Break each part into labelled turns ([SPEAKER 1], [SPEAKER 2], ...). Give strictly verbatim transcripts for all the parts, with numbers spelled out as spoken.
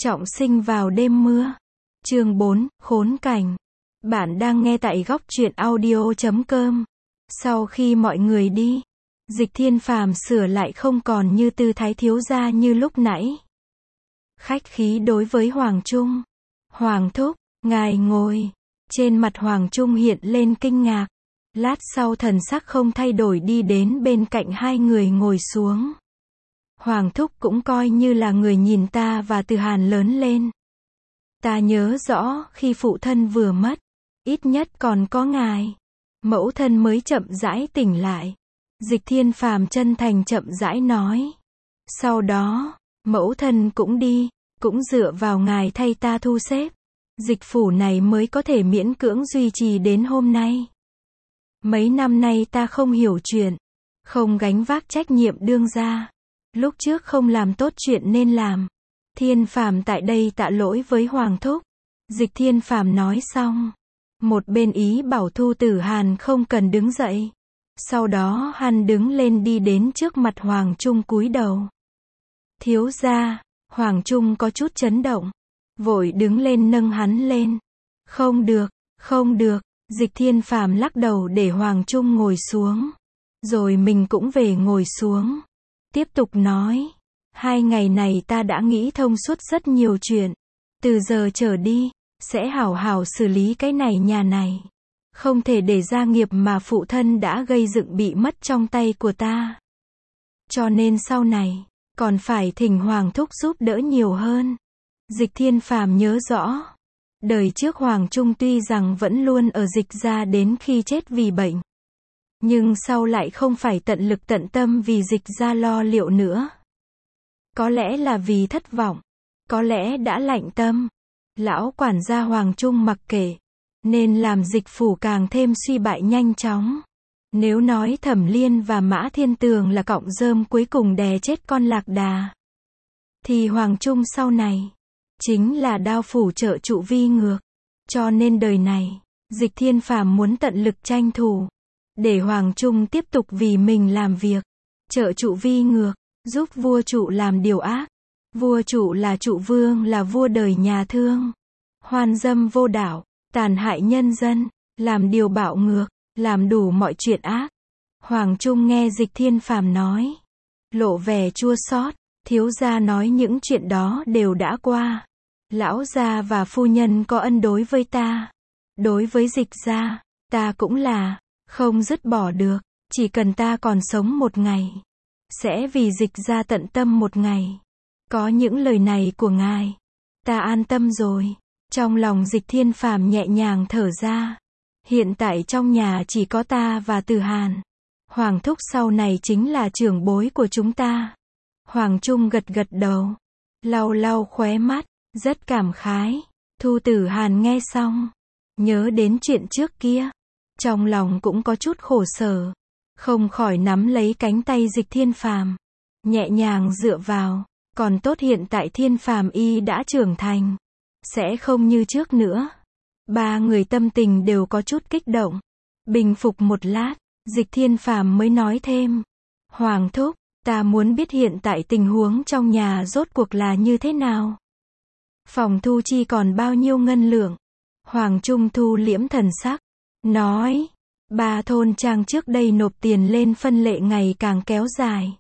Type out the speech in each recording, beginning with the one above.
[SPEAKER 1] Trọng sinh vào đêm mưa. Chương bốn, khốn cảnh. Bạn đang nghe tại góc truyện audio chấm com. Sau khi mọi người đi, Dịch Thiên Phàm sửa lại không còn như tư thái thiếu gia như lúc nãy. Khách khí đối với Hoàng Trung. Hoàng thúc, ngài ngồi. Trên mặt Hoàng Trung hiện lên kinh ngạc. Lát sau thần sắc không thay đổi đi đến bên cạnh hai người ngồi xuống. Hoàng thúc cũng coi như là người nhìn ta và Từ Hàn lớn lên. Ta nhớ rõ, khi phụ thân vừa mất, ít nhất còn có ngài. Mẫu thân mới chậm rãi tỉnh lại. Dịch Thiên Phàm chân thành chậm rãi nói. Sau đó, mẫu thân cũng đi, cũng dựa vào ngài thay ta thu xếp. Dịch phủ này mới có thể miễn cưỡng duy trì đến hôm nay. Mấy năm nay ta không hiểu chuyện, không gánh vác trách nhiệm đương gia. Lúc trước không làm tốt chuyện nên làm. Thiên Phàm tại đây tạ lỗi với Hoàng thúc. Dịch Thiên Phàm nói xong, một bên ý bảo Thu Tử Hàn không cần đứng dậy. Sau đó hắn đứng lên đi đến trước mặt Hoàng Trung cúi đầu. Thiếu gia, Hoàng Trung có chút chấn động, vội đứng lên nâng hắn lên. Không được, không được. Dịch Thiên Phàm lắc đầu để Hoàng Trung ngồi xuống, rồi mình cũng về ngồi xuống. Tiếp tục nói, hai ngày này ta đã nghĩ thông suốt rất nhiều chuyện. Từ giờ trở đi, sẽ hảo hảo xử lý cái này nhà này. Không thể để gia nghiệp mà phụ thân đã gây dựng bị mất trong tay của ta. Cho nên sau này, còn phải thỉnh Hoàng thúc giúp đỡ nhiều hơn. Dịch Thiên Phàm nhớ rõ, đời trước Hoàng Trung tuy rằng vẫn luôn ở Dịch gia đến khi chết vì bệnh, nhưng sau lại không phải tận lực tận tâm vì Dịch gia lo liệu nữa. Có lẽ là vì thất vọng, có lẽ đã lạnh tâm. Lão quản gia Hoàng Trung mặc kệ, nên làm Dịch phủ càng thêm suy bại nhanh chóng. Nếu nói Thẩm Liên và Mã Thiên Tường là cọng rơm cuối cùng đè chết con lạc đà, thì Hoàng Trung sau này chính là đao phủ trợ trụ vi ngược. Cho nên đời này, Dịch Thiên Phàm muốn tận lực tranh thủ, để Hoàng Trung tiếp tục vì mình làm việc. Trợ trụ vi ngược, giúp vua trụ làm điều ác. Vua trụ là trụ vương, là vua đời nhà Thương. Hoan dâm vô đạo, tàn hại nhân dân, làm điều bạo ngược, làm đủ mọi chuyện ác. Hoàng Trung nghe Dịch Thiên Phàm nói, lộ vẻ chua xót. Thiếu gia nói những chuyện đó đều đã qua. Lão gia và phu nhân có ân đối với ta. Đối với Dịch gia, ta cũng là không dứt bỏ được. Chỉ cần ta còn sống một ngày, sẽ vì Dịch gia tận tâm một ngày. Có những lời này của ngài, ta an tâm rồi. Trong lòng Dịch Thiên Phàm nhẹ nhàng thở ra. Hiện tại trong nhà chỉ có ta và Từ Hàn. Hoàng thúc sau này chính là trưởng bối của chúng ta. Hoàng Trung gật gật đầu, lau lau khóe mắt, rất cảm khái. Thu Tử Hàn nghe xong, nhớ đến chuyện trước kia, trong lòng cũng có chút khổ sở, không khỏi nắm lấy cánh tay Dịch Thiên Phàm, nhẹ nhàng dựa vào. Còn tốt hiện tại Thiên Phàm y đã trưởng thành, sẽ không như trước nữa. Ba người tâm tình đều có chút kích động. Bình phục một lát, Dịch Thiên Phàm mới nói thêm, Hoàng thúc, ta muốn biết hiện tại tình huống trong nhà rốt cuộc là như thế nào. Phòng thu chi còn bao nhiêu ngân lượng? Hoàng Trung thu liễm thần sắc, nói, ba thôn trang trước đây nộp tiền lên phân lệ ngày càng kéo dài.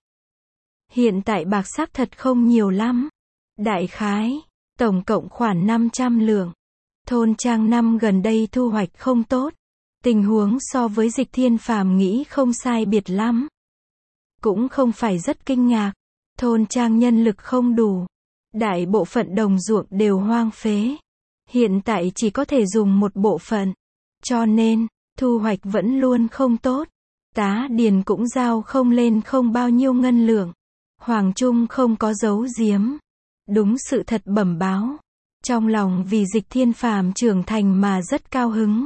[SPEAKER 1] Hiện tại bạc xác thật không nhiều lắm. Đại khái, tổng cộng khoảng năm trăm lượng. Thôn trang năm gần đây thu hoạch không tốt. Tình huống so với Dịch Thiên Phàm nghĩ không sai biệt lắm. Cũng không phải rất kinh ngạc. Thôn trang nhân lực không đủ. Đại bộ phận đồng ruộng đều hoang phế. Hiện tại chỉ có thể dùng một bộ phận. Cho nên, thu hoạch vẫn luôn không tốt. Tá điền cũng giao không lên không bao nhiêu ngân lượng. Hoàng Trung không có giấu giếm, đúng sự thật bẩm báo. Trong lòng vì Dịch Thiên Phàm trưởng thành mà rất cao hứng.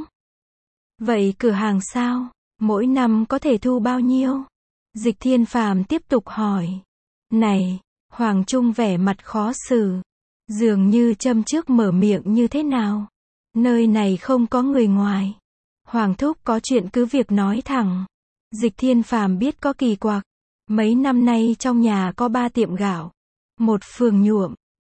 [SPEAKER 1] Vậy cửa hàng sao? Mỗi năm có thể thu bao nhiêu? Dịch Thiên Phàm tiếp tục hỏi. Này, Hoàng Trung vẻ mặt khó xử, dường như châm trước mở miệng như thế nào? Nơi này không có người ngoài. Hoàng thúc có chuyện cứ việc nói thẳng. Dịch Thiên Phàm biết có kỳ quặc. Mấy năm nay trong nhà có ba tiệm gạo, một phường nhuộm,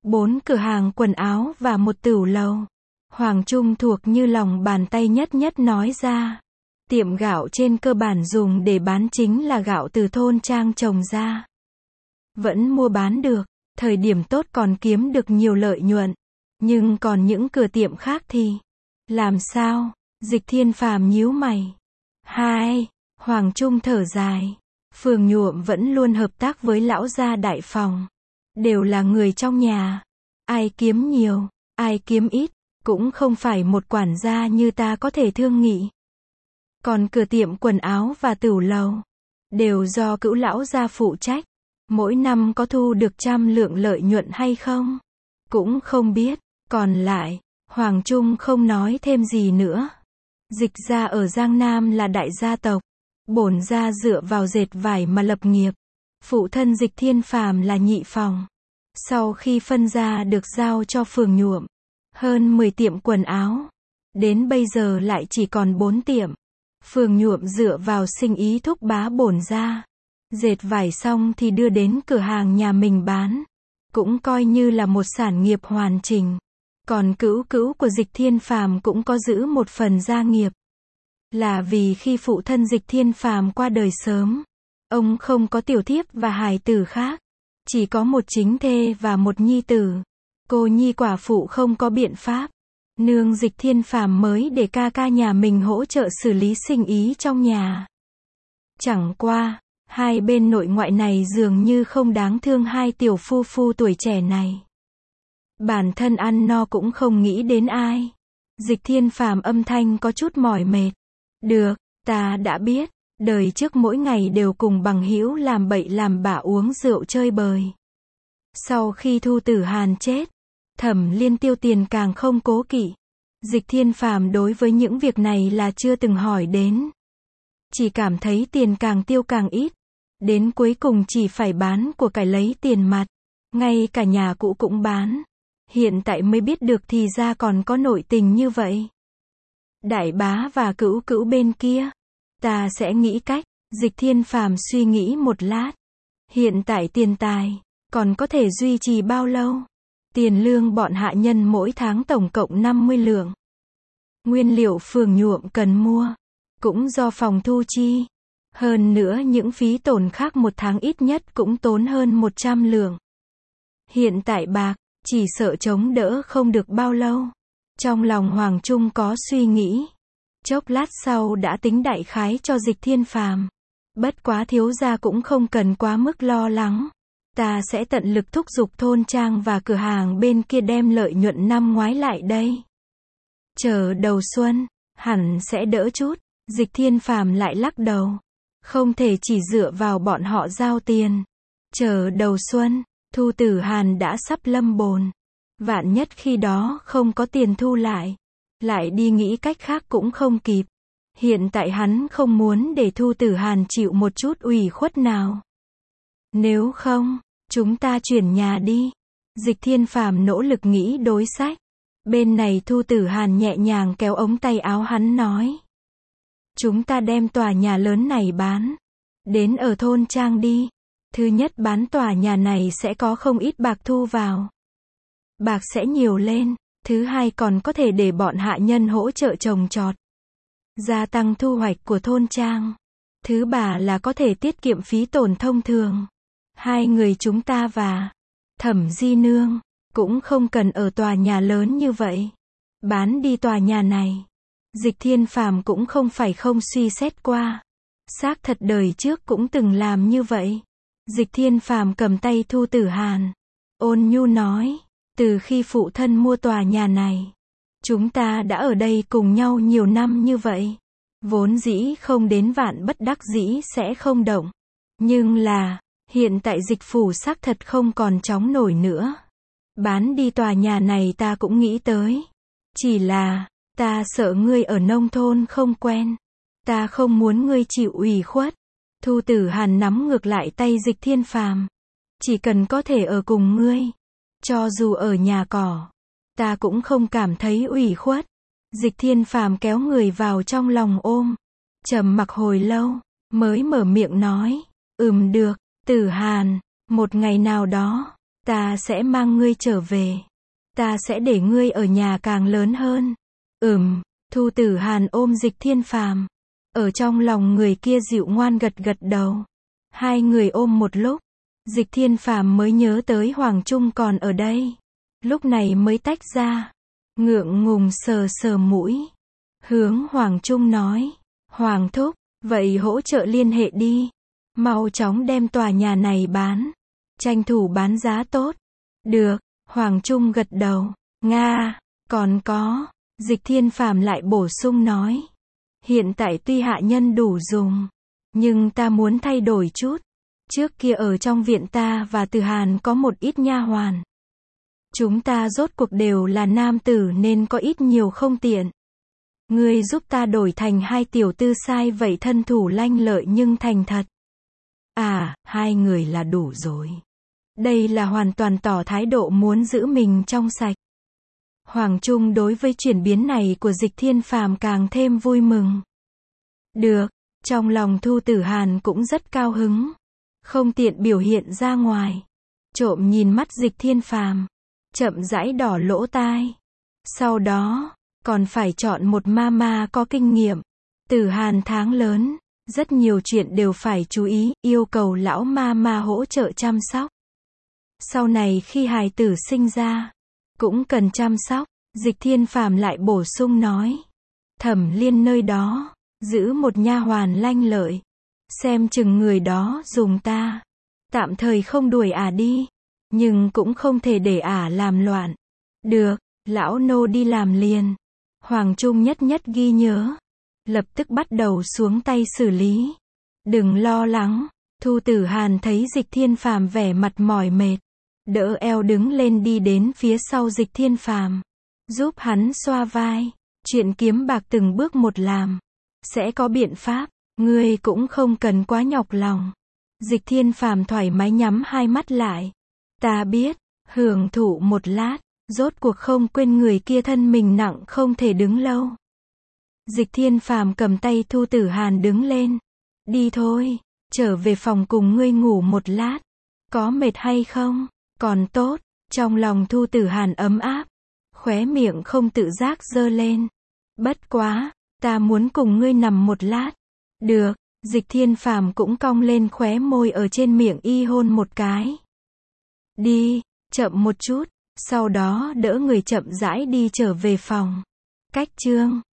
[SPEAKER 1] bốn cửa hàng quần áo và một tửu lầu. Hoàng Trung thuộc như lòng bàn tay nhất nhất nói ra. Tiệm gạo trên cơ bản dùng để bán chính là gạo từ thôn trang trồng ra. Vẫn mua bán được, thời điểm tốt còn kiếm được nhiều lợi nhuận. Nhưng còn những cửa tiệm khác thì, làm sao? Dịch Thiên Phàm nhíu mày. Hai, Hoàng Trung thở dài. Phường Nhuộm vẫn luôn hợp tác với lão gia đại phòng. Đều là người trong nhà. Ai kiếm nhiều, ai kiếm ít, cũng không phải một quản gia như ta có thể thương nghị. Còn cửa tiệm quần áo và tửu lầu, đều do cữu lão gia phụ trách. Mỗi năm có thu được trăm lượng lợi nhuận hay không? Cũng không biết. Còn lại, Hoàng Trung không nói thêm gì nữa. Dịch gia ở Giang Nam là đại gia tộc. Bổn gia dựa vào dệt vải mà lập nghiệp. Phụ thân Dịch Thiên Phàm là nhị phòng. Sau khi phân gia được giao cho phường Nhuộm, hơn mười tiệm quần áo. Đến bây giờ lại chỉ còn bốn tiệm. Phường Nhuộm dựa vào sinh ý thúc bá bổn gia. Dệt vải xong thì đưa đến cửa hàng nhà mình bán. Cũng coi như là một sản nghiệp hoàn chỉnh. Còn cữu cữu của Dịch Thiên Phàm cũng có giữ một phần gia nghiệp. Là vì khi phụ thân Dịch Thiên Phàm qua đời sớm, ông không có tiểu thiếp và hài tử khác. Chỉ có một chính thê và một nhi tử. Cô nhi quả phụ không có biện pháp. Nương Dịch Thiên Phàm mới để ca ca nhà mình hỗ trợ xử lý sinh ý trong nhà. Chẳng qua, hai bên nội ngoại này dường như không đáng thương hai tiểu phu phu tuổi trẻ này. Bản thân ăn no cũng không nghĩ đến ai. Dịch Thiên Phàm âm thanh có chút mỏi mệt. Được, ta đã biết. Đời trước mỗi ngày đều cùng bằng hữu làm bậy làm bạ uống rượu chơi bời. Sau khi Thu Tử Hàn chết, Thẩm Liên tiêu tiền càng không cố kỵ. Dịch Thiên Phàm đối với những việc này là chưa từng hỏi đến. Chỉ cảm thấy tiền càng tiêu càng ít. Đến cuối cùng chỉ phải bán của cải lấy tiền mặt. Ngay cả nhà cũ cũng bán. Hiện tại mới biết được thì ra còn có nội tình như vậy. Đại bá và cữu cữu bên kia. Ta sẽ nghĩ cách. Dịch Thiên Phàm suy nghĩ một lát. Hiện tại tiền tài còn có thể duy trì bao lâu? Tiền lương bọn hạ nhân mỗi tháng tổng cộng năm mươi lượng. Nguyên liệu phường Nhuộm cần mua cũng do phòng thu chi. Hơn nữa những phí tổn khác một tháng ít nhất cũng tốn hơn một trăm lượng. Hiện tại bạc chỉ sợ chống đỡ không được bao lâu. Trong lòng Hoàng Trung có suy nghĩ. Chốc lát sau đã tính đại khái cho Dịch Thiên Phàm. Bất quá thiếu gia cũng không cần quá mức lo lắng. Ta sẽ tận lực thúc giục thôn trang và cửa hàng bên kia đem lợi nhuận năm ngoái lại đây. Chờ đầu xuân, hẳn sẽ đỡ chút. Dịch Thiên Phàm lại lắc đầu. Không thể chỉ dựa vào bọn họ giao tiền. Chờ đầu xuân, Thu Tử Hàn đã sắp lâm bồn. Vạn nhất khi đó không có tiền thu lại. Lại đi nghĩ cách khác cũng không kịp. Hiện tại hắn không muốn để Thu Tử Hàn chịu một chút ủy khuất nào. Nếu không, chúng ta chuyển nhà đi. Dịch Thiên Phàm nỗ lực nghĩ đối sách. Bên này Thu Tử Hàn nhẹ nhàng kéo ống tay áo hắn nói. Chúng ta đem tòa nhà lớn này bán. Đến ở thôn trang đi. Thứ nhất bán tòa nhà này sẽ có không ít bạc thu vào. Bạc sẽ nhiều lên. Thứ hai còn có thể để bọn hạ nhân hỗ trợ trồng trọt. Gia tăng thu hoạch của thôn trang. Thứ ba là có thể tiết kiệm phí tổn thông thường. Hai người chúng ta và Thẩm Di Nương cũng không cần ở tòa nhà lớn như vậy. Bán đi tòa nhà này. Dịch Thiên Phàm cũng không phải không suy xét qua. Xác thật đời trước cũng từng làm như vậy. Dịch Thiên Phàm cầm tay Thu Tử Hàn. Ôn nhu nói. Từ khi phụ thân mua tòa nhà này. Chúng ta đã ở đây cùng nhau nhiều năm như vậy. Vốn dĩ không đến vạn bất đắc dĩ sẽ không động. Nhưng là, hiện tại dịch phủ xác thật không còn chóng nổi nữa. Bán đi tòa nhà này ta cũng nghĩ tới. Chỉ là, ta sợ ngươi ở nông thôn không quen. Ta không muốn ngươi chịu ủy khuất. Thu Tử Hàn nắm ngược lại tay Dịch Thiên Phàm. Chỉ cần có thể ở cùng ngươi. Cho dù ở nhà cỏ. Ta cũng không cảm thấy ủy khuất. Dịch Thiên Phàm kéo người vào trong lòng ôm. Trầm mặc hồi lâu. Mới mở miệng nói. Ừm được, Tử Hàn. Một ngày nào đó. Ta sẽ mang ngươi trở về. Ta sẽ để ngươi ở nhà càng lớn hơn. Ừm, Thu Tử Hàn ôm Dịch Thiên Phàm. Ở trong lòng người kia dịu ngoan gật gật đầu. Hai người ôm một lúc. Dịch Thiên Phàm mới nhớ tới Hoàng Trung còn ở đây. Lúc này mới tách ra. Ngượng ngùng sờ sờ mũi. Hướng Hoàng Trung nói. Hoàng thúc, vậy hỗ trợ liên hệ đi. Mau chóng đem tòa nhà này bán. Tranh thủ bán giá tốt. Được, Hoàng Trung gật đầu. Nga, còn có. Dịch Thiên Phàm lại bổ sung nói. Hiện tại tuy hạ nhân đủ dùng. Nhưng ta muốn thay đổi chút. Trước kia ở trong viện ta và Từ Hàn có một ít nha hoàn. Chúng ta rốt cuộc đều là nam tử nên có ít nhiều không tiện. Ngươi giúp ta đổi thành hai tiểu tư sai vậy thân thủ lanh lợi nhưng thành thật. À, hai người là đủ rồi. Đây là hoàn toàn tỏ thái độ muốn giữ mình trong sạch. Hoàng Trung đối với chuyển biến này của Dịch Thiên Phàm càng thêm vui mừng. Được, trong lòng Thu Tử Hàn cũng rất cao hứng. Không tiện biểu hiện ra ngoài. Trộm nhìn mắt Dịch Thiên Phàm. Chậm rãi đỏ lỗ tai. Sau đó, còn phải chọn một mama có kinh nghiệm. Tử Hàn tháng lớn. Rất nhiều chuyện đều phải chú ý, yêu cầu lão mama hỗ trợ chăm sóc. Sau này khi hài tử sinh ra, cũng cần chăm sóc. Dịch Thiên Phàm lại bổ sung nói. Thẩm Liên nơi đó, giữ một nha hoàn lanh lợi. Xem chừng người đó dùng ta. Tạm thời không đuổi ả đi. Nhưng cũng không thể để ả làm loạn. Được, lão nô đi làm liền. Hoàng Trung nhất nhất ghi nhớ. Lập tức bắt đầu xuống tay xử lý. Đừng lo lắng. Thu Tử Hàn thấy Dịch Thiên Phàm vẻ mặt mỏi mệt. Đỡ eo đứng lên đi đến phía sau Dịch Thiên Phàm. Giúp hắn xoa vai. Chuyện kiếm bạc từng bước một làm. Sẽ có biện pháp. Ngươi cũng không cần quá nhọc lòng. Dịch Thiên Phàm thoải mái nhắm hai mắt lại. Ta biết. Hưởng thụ một lát. Rốt cuộc không quên người kia thân mình nặng không thể đứng lâu. Dịch Thiên Phàm cầm tay Thu Tử Hàn đứng lên. Đi thôi. Trở về phòng cùng ngươi ngủ một lát. Có mệt hay không? Còn tốt. Trong lòng Thu Tử Hàn ấm áp. Khóe miệng không tự giác giơ lên. Bất quá. Ta muốn cùng ngươi nằm một lát. Được. Dịch Thiên Phàm cũng cong lên khóe môi ở trên miệng y hôn một cái. Đi. Chậm một chút. Sau đó đỡ người chậm rãi đi trở về phòng. Cách chương